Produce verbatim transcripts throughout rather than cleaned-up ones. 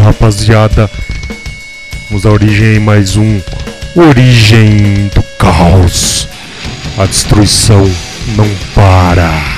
rapaziada. Vamos dar origem a mais um Origem do Caos. A destruição não para.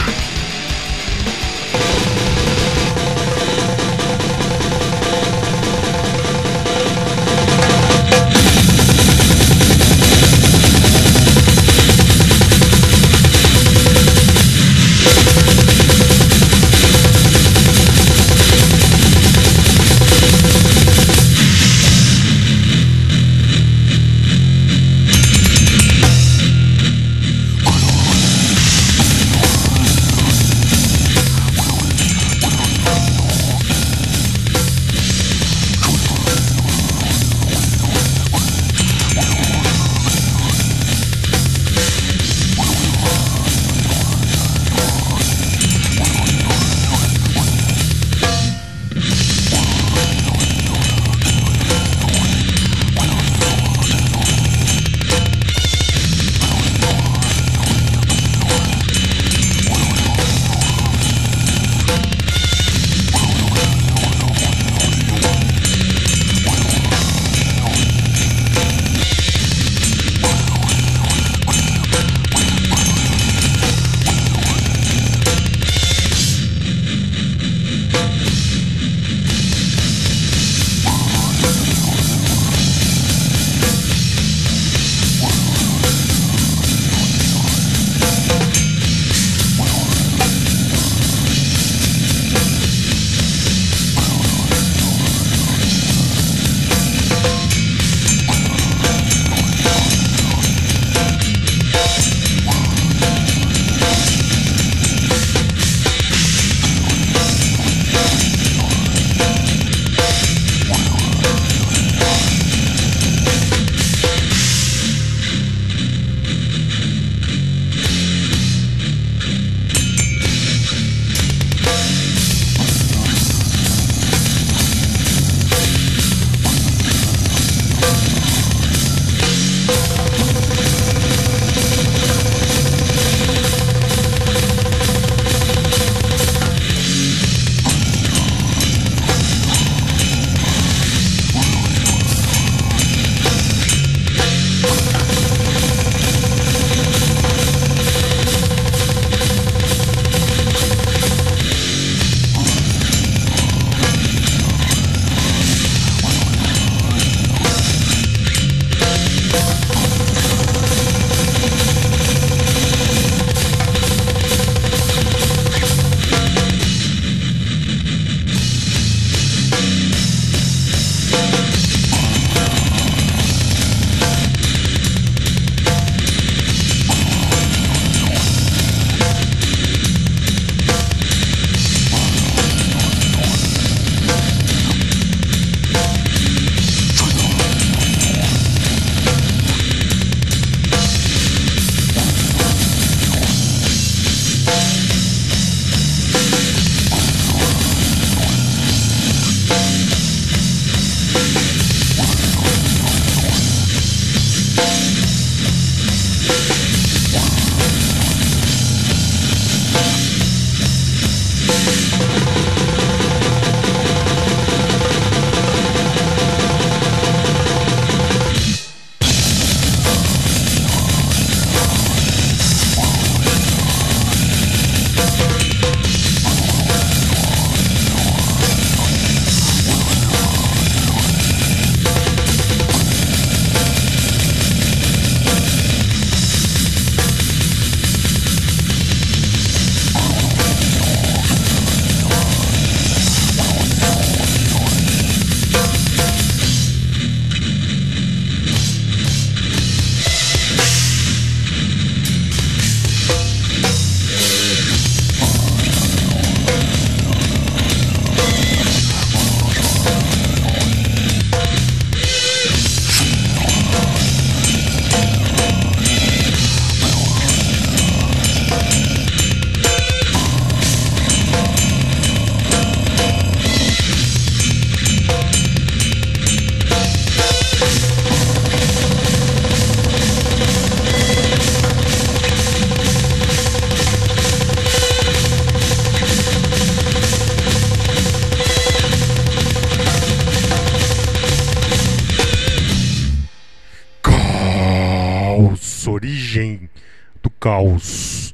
origem do caos.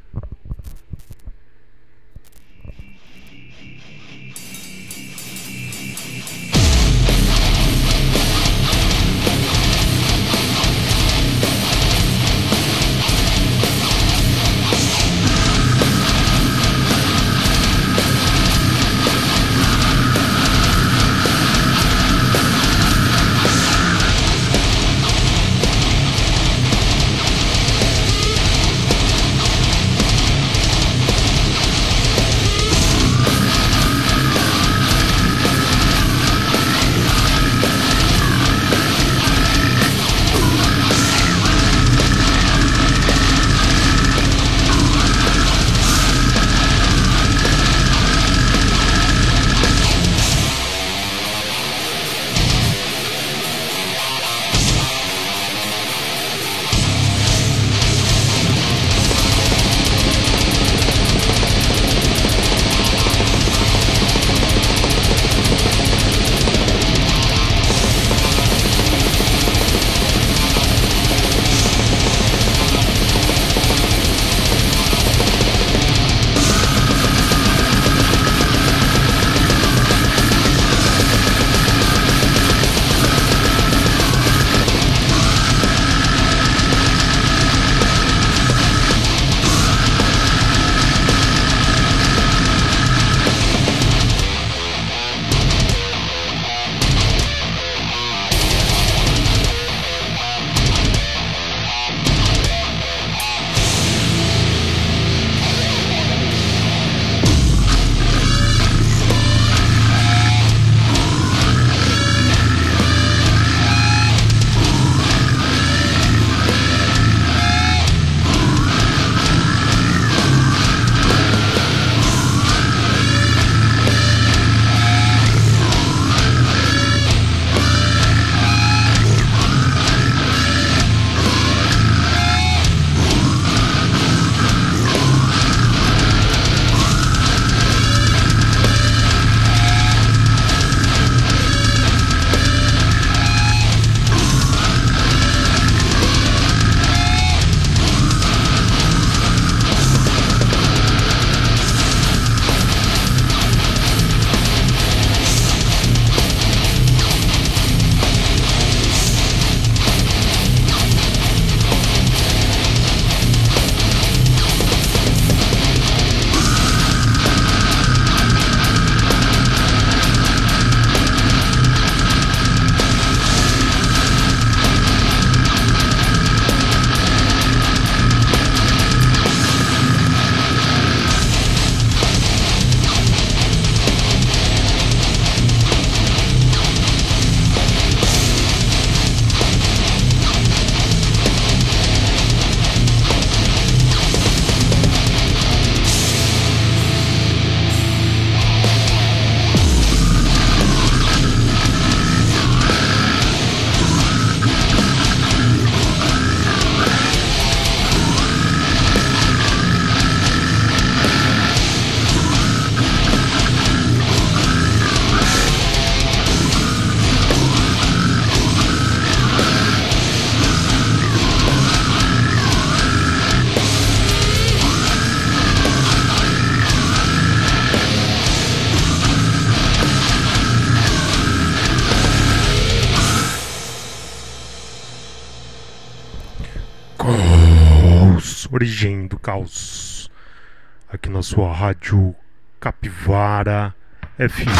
Origem do Caos, aqui na sua rádio Capivara F M.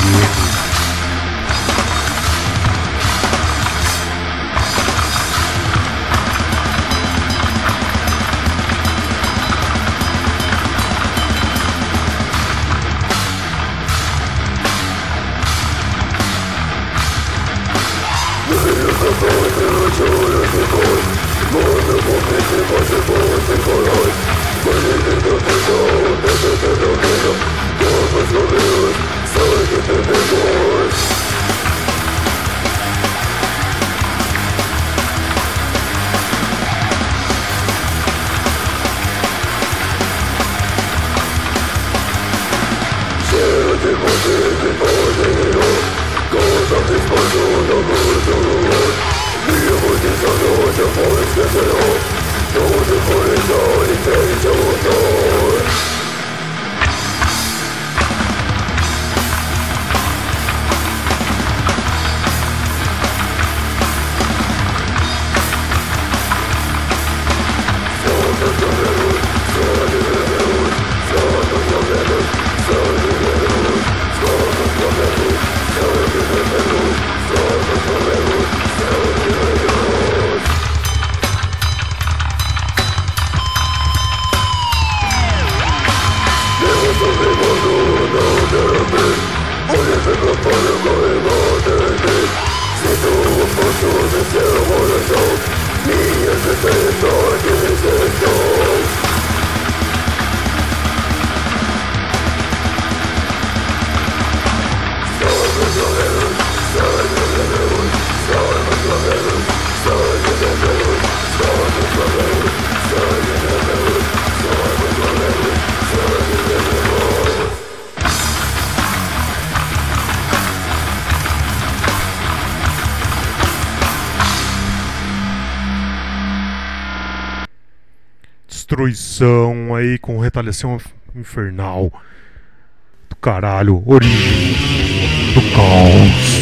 Destruição aí com retaliação infernal do caralho, origem do caos.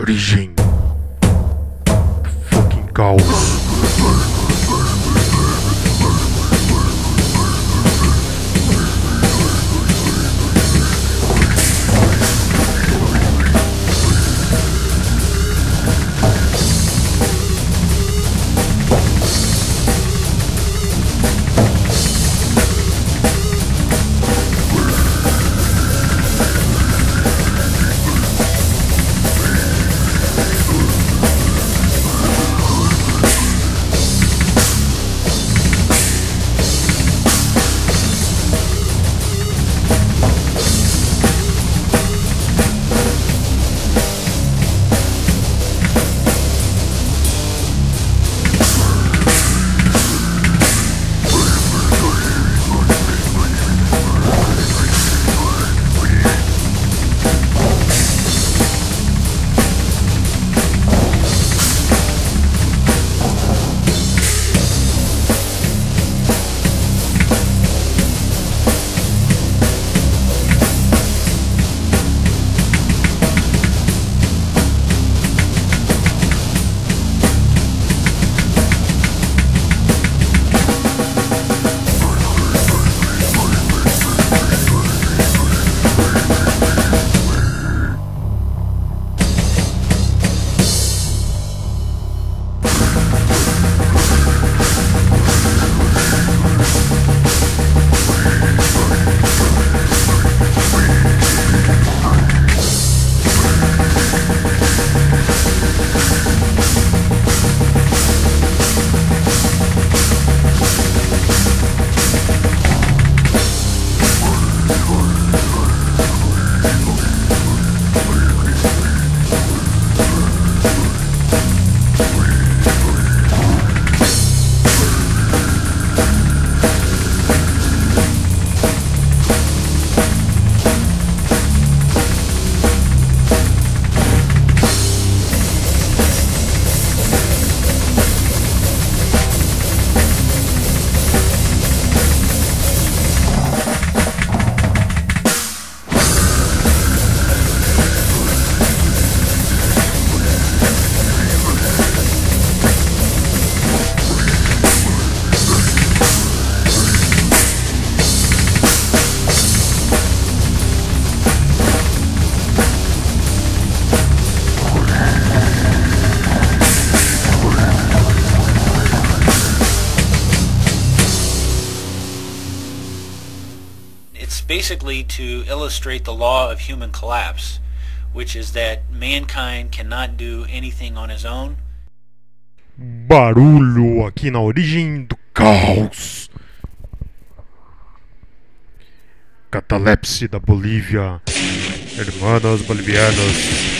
origem do fucking caos. Basically to illustrate the law of human collapse, which is that mankind cannot do anything on his own. Barulho aqui na origem do caos. Catalepse da Bolívia. Hermanas bolivianas.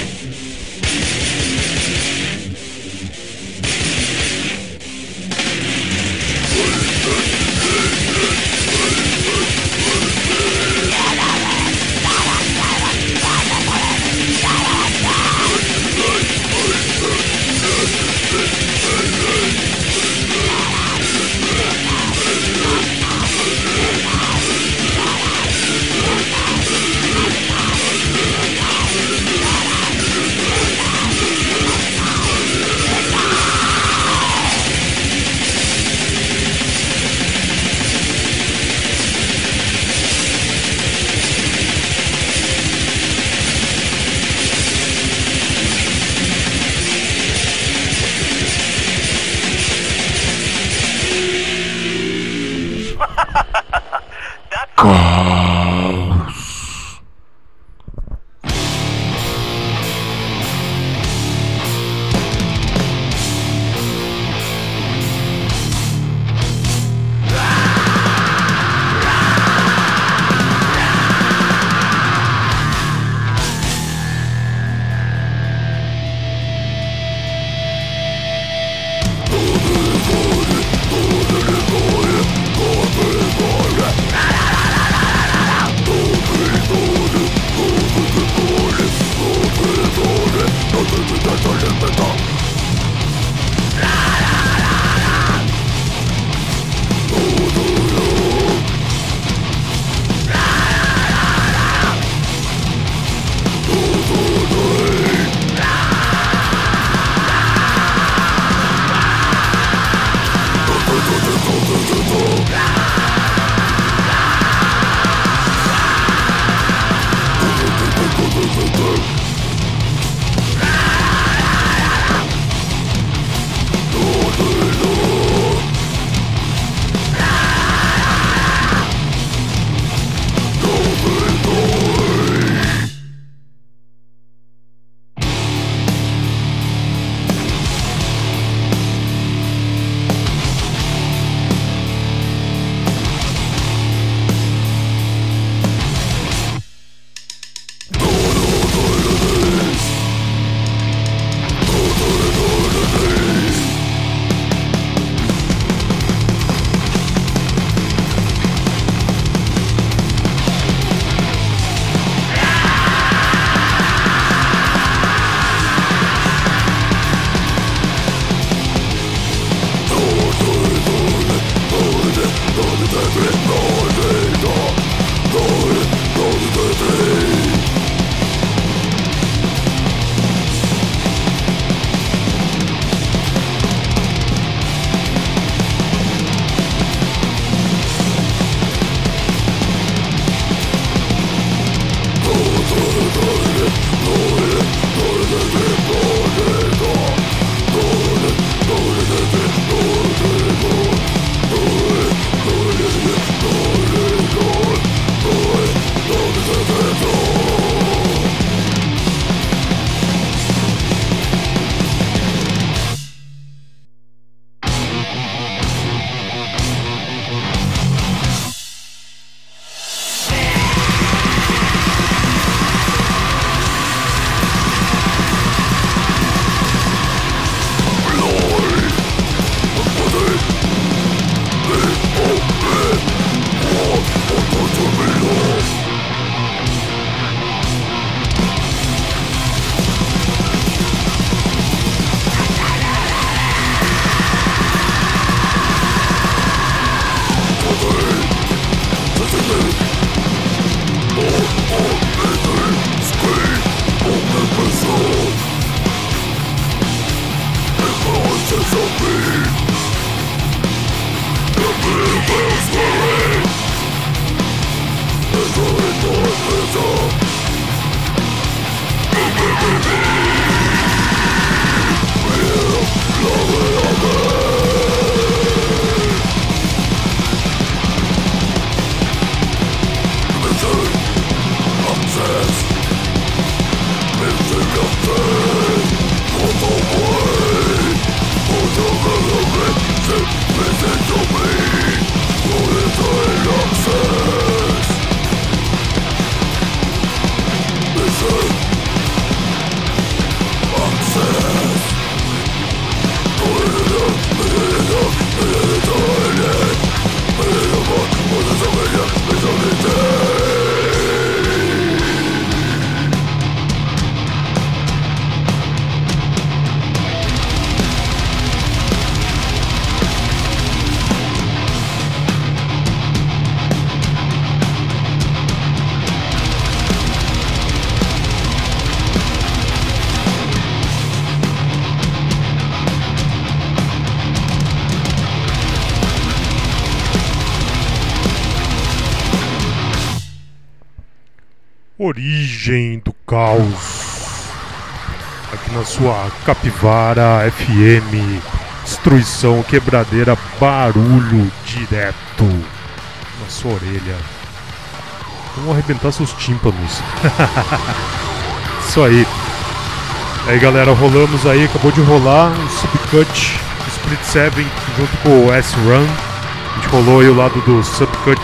Origem do Caos, aqui na sua Capivara F M, destruição, quebradeira, barulho direto na sua orelha. Vamos arrebentar seus tímpanos. Isso aí. Aí galera, rolamos aí, acabou de rolar um Subcut Split seven junto com o S-Run. A gente rolou aí o lado do Subcut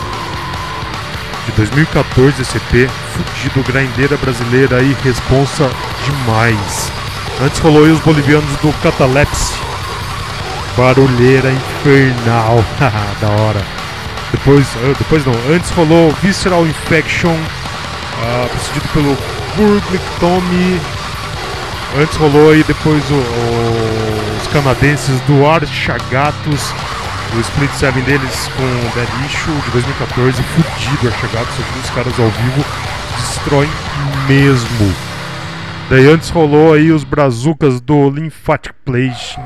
de dois mil e catorze, esse E P, fudido, grindeira brasileira aí, responsa demais. Antes rolou aí os bolivianos do Catalepsy, barulheira infernal, da hora. Depois, depois não, antes rolou Visceral Infection, uh, precedido pelo Burglictomy. Antes rolou aí depois o, o, os canadenses do Archagatos, o Split seven deles com Dead Issue de dois mil e catorze, fudido, Archagatos, os caras ao vivo destroem mesmo. Daí antes rolou aí os Brazucas do Lymphatic Plague,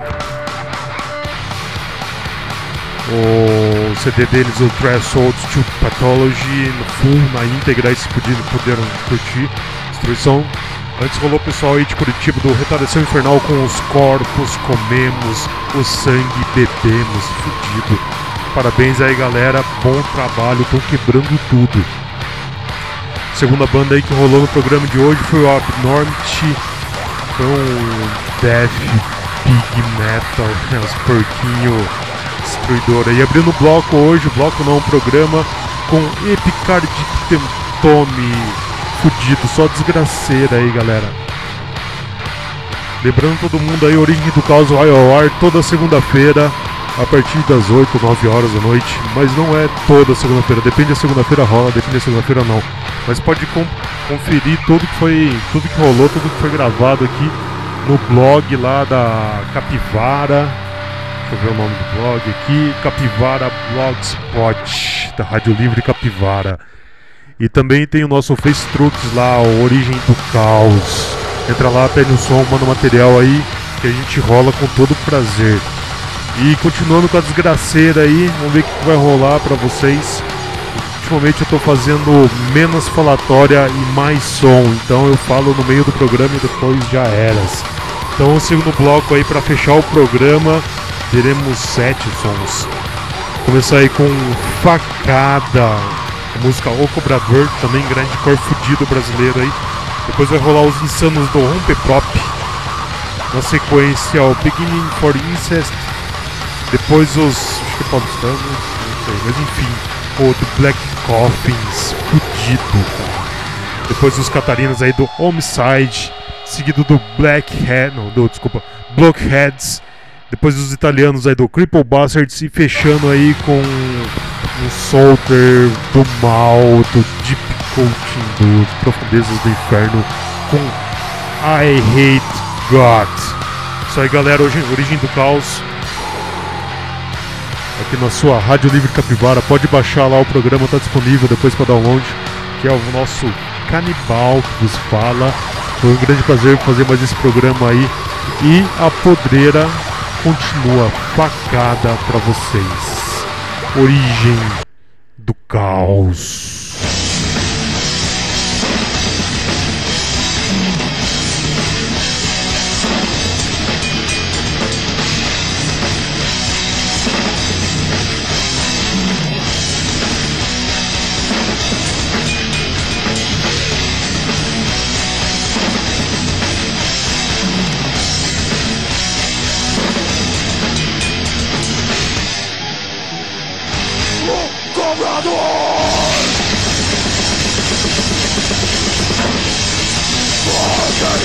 o C D deles, o Threshold to Pathology, no full, na íntegra, aí se puderam, puderam curtir, destruição. Antes rolou o pessoal aí de Curitiba do Retardação Infernal com os corpos, comemos, o sangue, bebemos, fudido. Parabéns aí galera, bom trabalho, estão quebrando tudo. Segunda banda aí que rolou no programa de hoje foi o Abnormity, foi um death, big metal, né, os porquinhos destruidores. E abrindo o bloco hoje, o bloco não, um programa com Epicardictome, fudido, só desgraceira aí galera. Lembrando todo mundo aí, Origem do Caos vai ao ar toda segunda-feira a partir das oito, nove horas da noite, mas não é toda segunda-feira, depende da segunda-feira rola, depende da segunda-feira não, mas pode com- conferir tudo que foi, tudo que rolou, tudo que foi gravado aqui no blog lá da Capivara. Deixa eu ver o nome do blog aqui, Capivara Blogspot, da Rádio Livre Capivara. E também tem o nosso Facetrux lá, o Origem do Caos. Entra lá, pede um som, manda um material aí, que a gente rola com todo prazer. E continuando com a desgraceira aí, vamos ver o que vai rolar pra vocês. Ultimamente eu tô fazendo menos falatória e mais som, então eu falo no meio do programa e depois já eras. Então o segundo bloco aí pra fechar o programa, teremos sete sons. Vou começar aí com Facada, a música O Cobrador, também grande cor fudido brasileiro aí. Depois vai rolar os Insanos do Rompeprop. Na sequência o Beginning for Incest. Depois os, acho que é paulistanos, não sei, mas enfim, o The Black Coffins, fudido, cara. Depois os Catarinas aí do Homicide, seguido do Black Head, não, do, desculpa, Blockheads. Depois os italianos aí do Cripple Bastards e fechando aí com o Solter do Mal, do Deep Coaching, das Profundezas do Inferno, com I Hate God. Isso aí galera, hoje Origem do Caos, aqui na sua Rádio Livre Capivara. Pode baixar lá, o programa está disponível depois para download, que é o nosso Canibal que vos fala. Foi um grande prazer fazer mais esse programa aí. E a podreira continua, facada para vocês. Origem do Caos.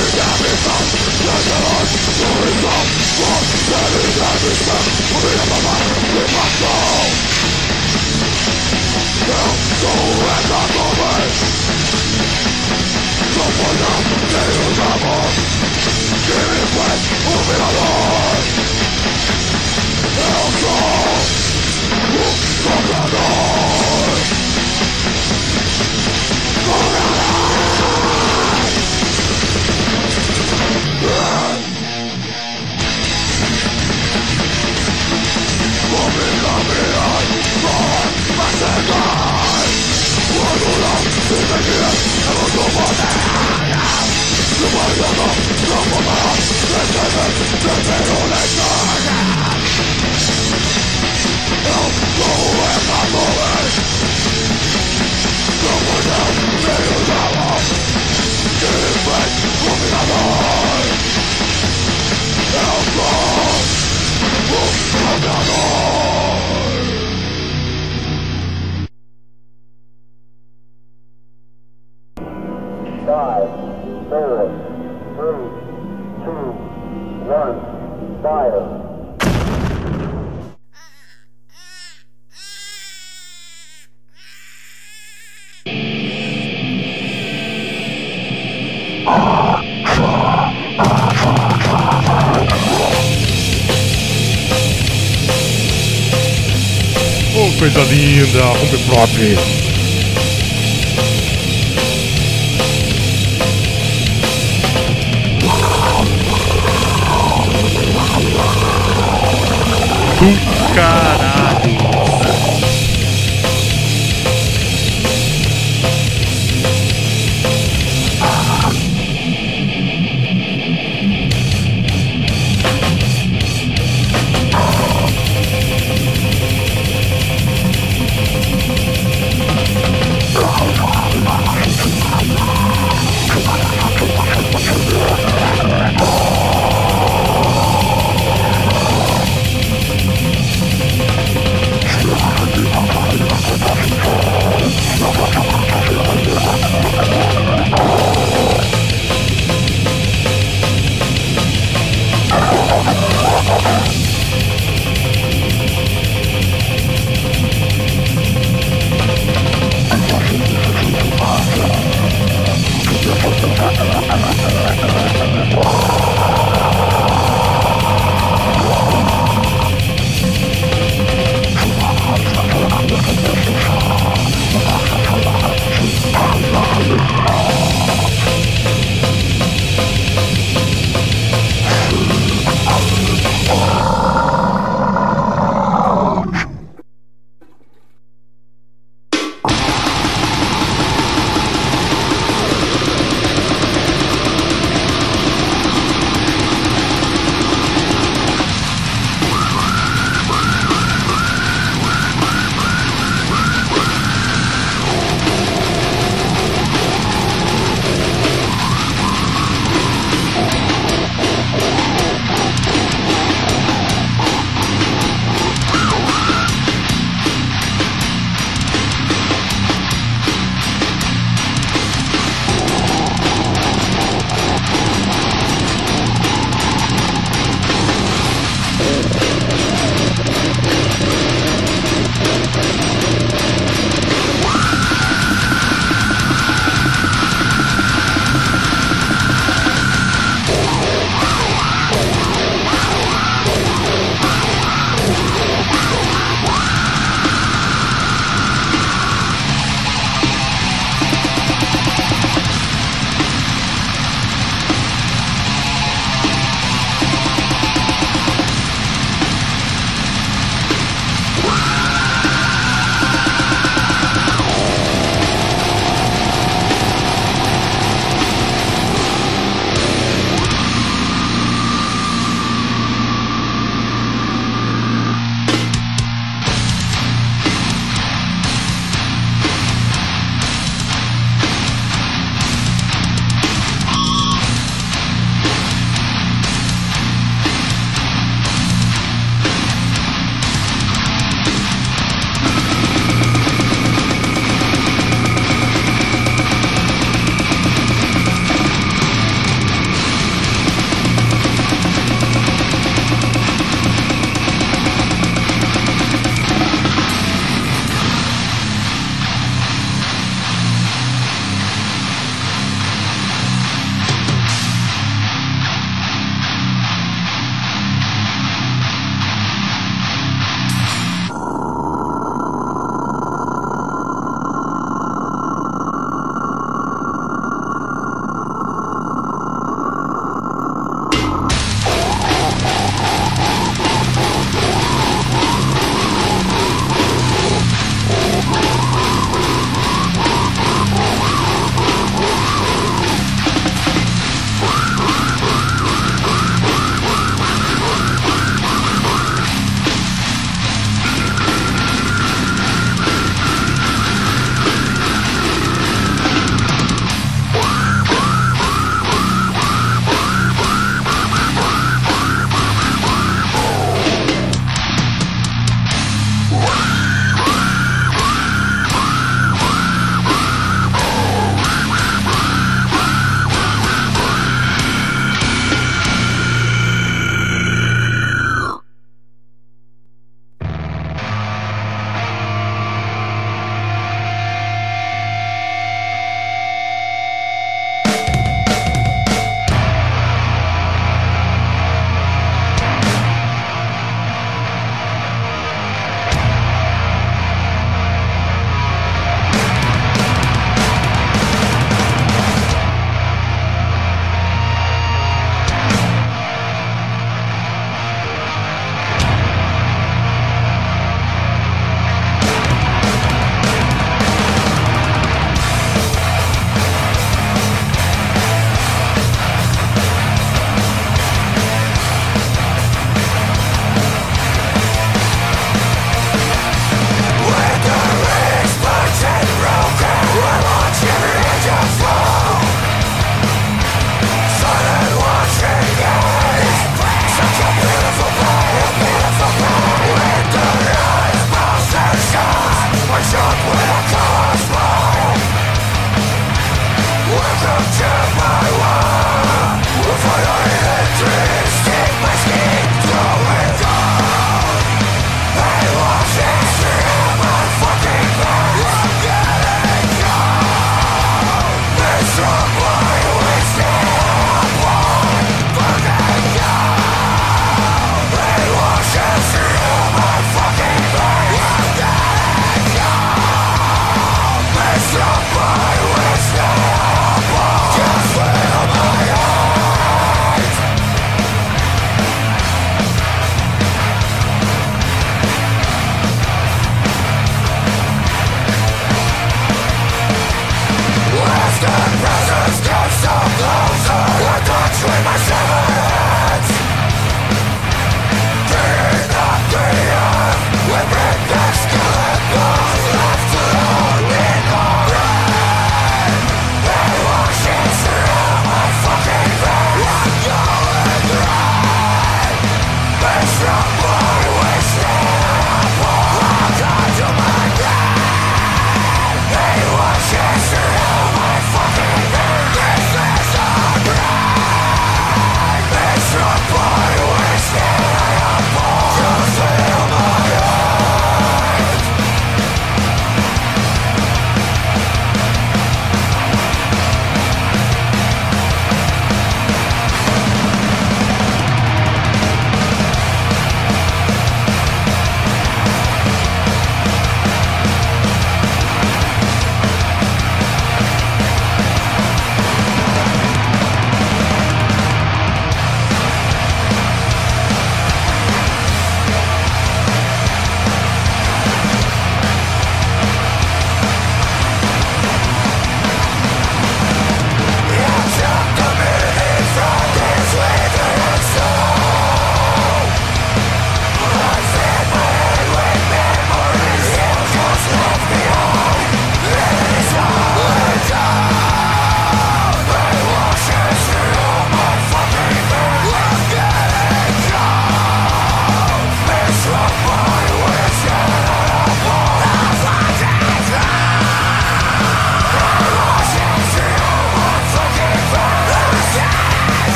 Five, four, three, two, one, fire. Oh, coisa linda, home prop. Do caralho.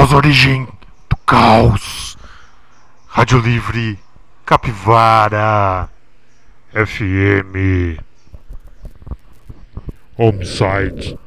as origens do caos. Rádio Livre Capivara F M. Homicide.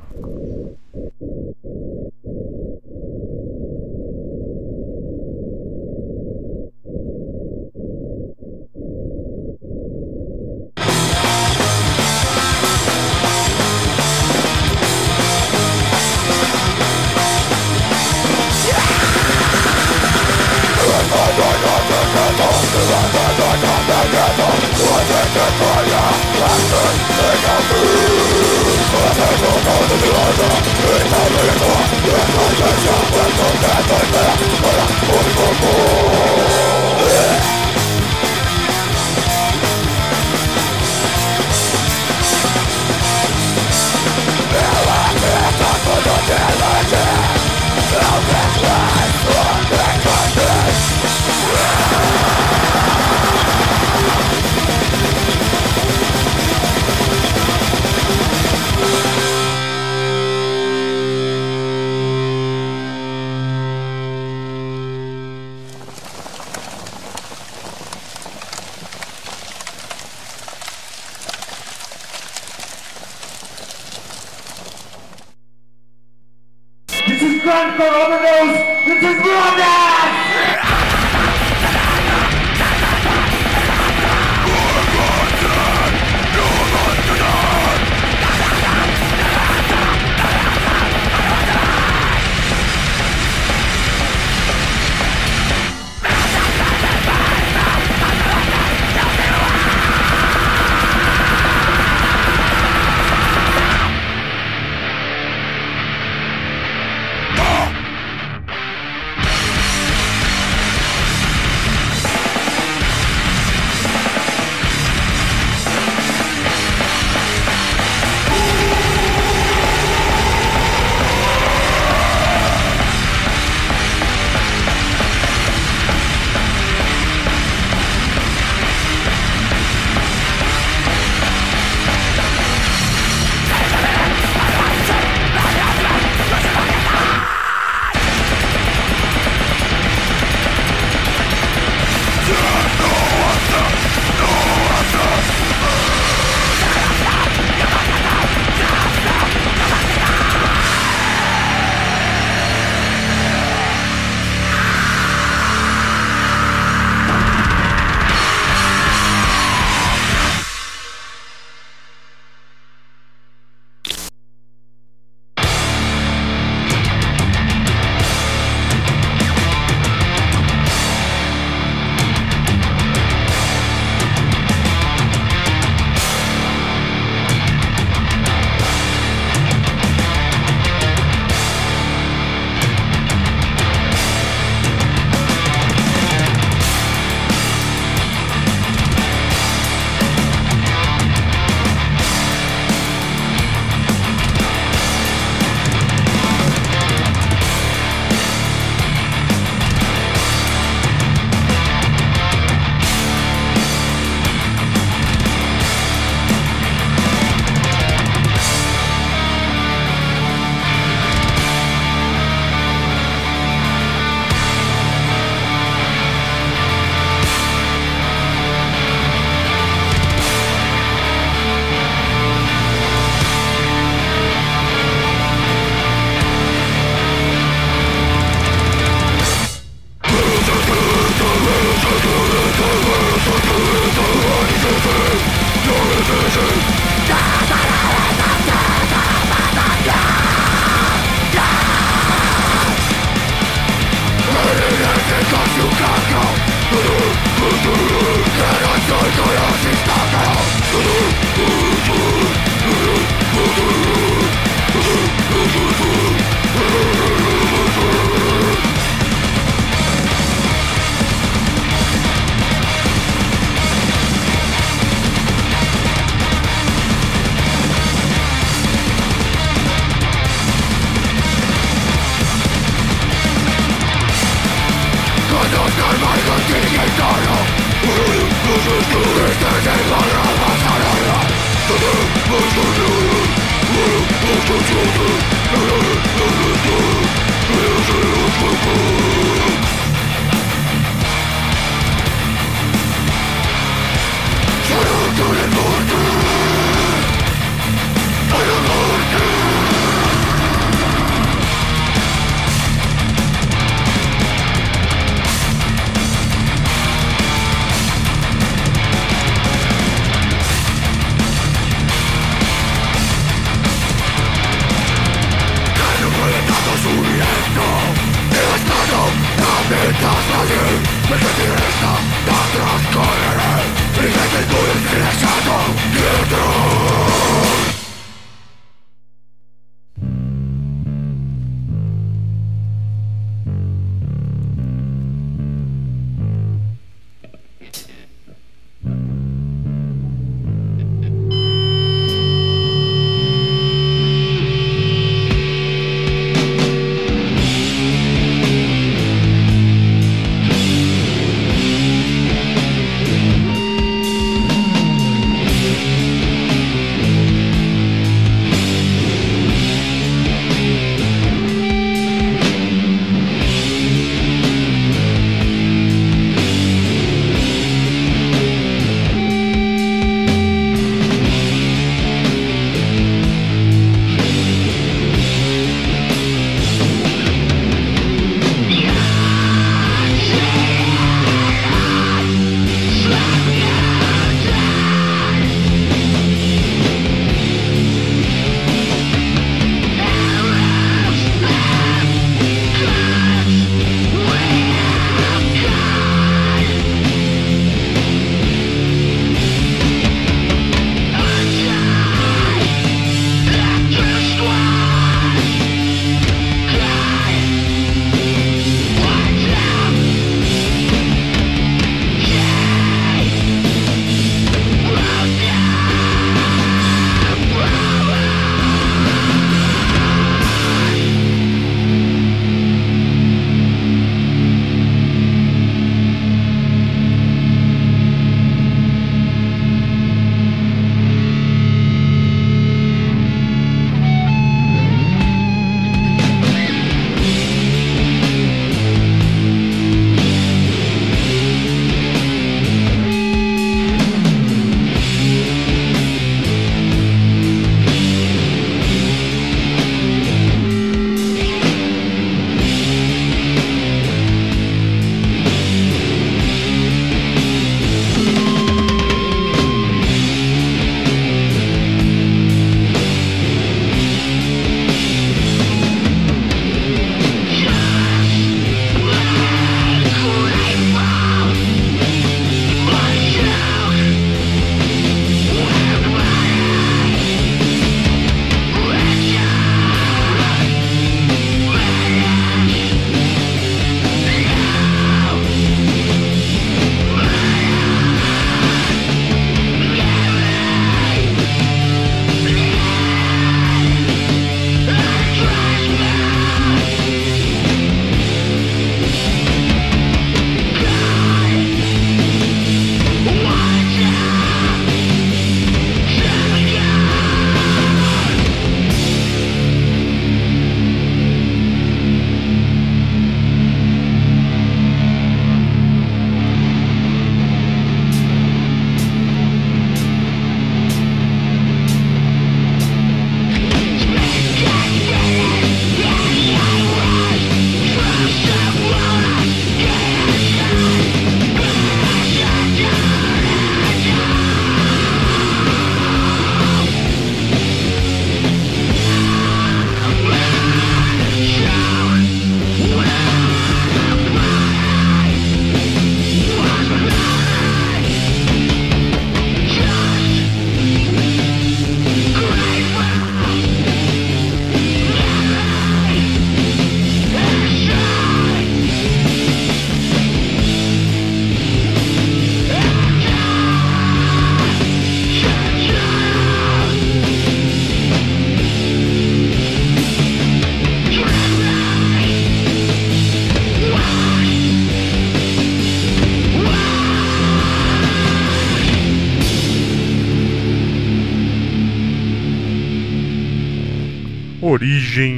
Origem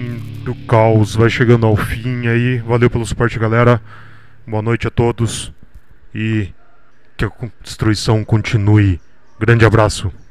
do caos vai chegando ao fim aí. Valeu pelo suporte, galera. Boa noite a todos e que a destruição continue. Grande abraço.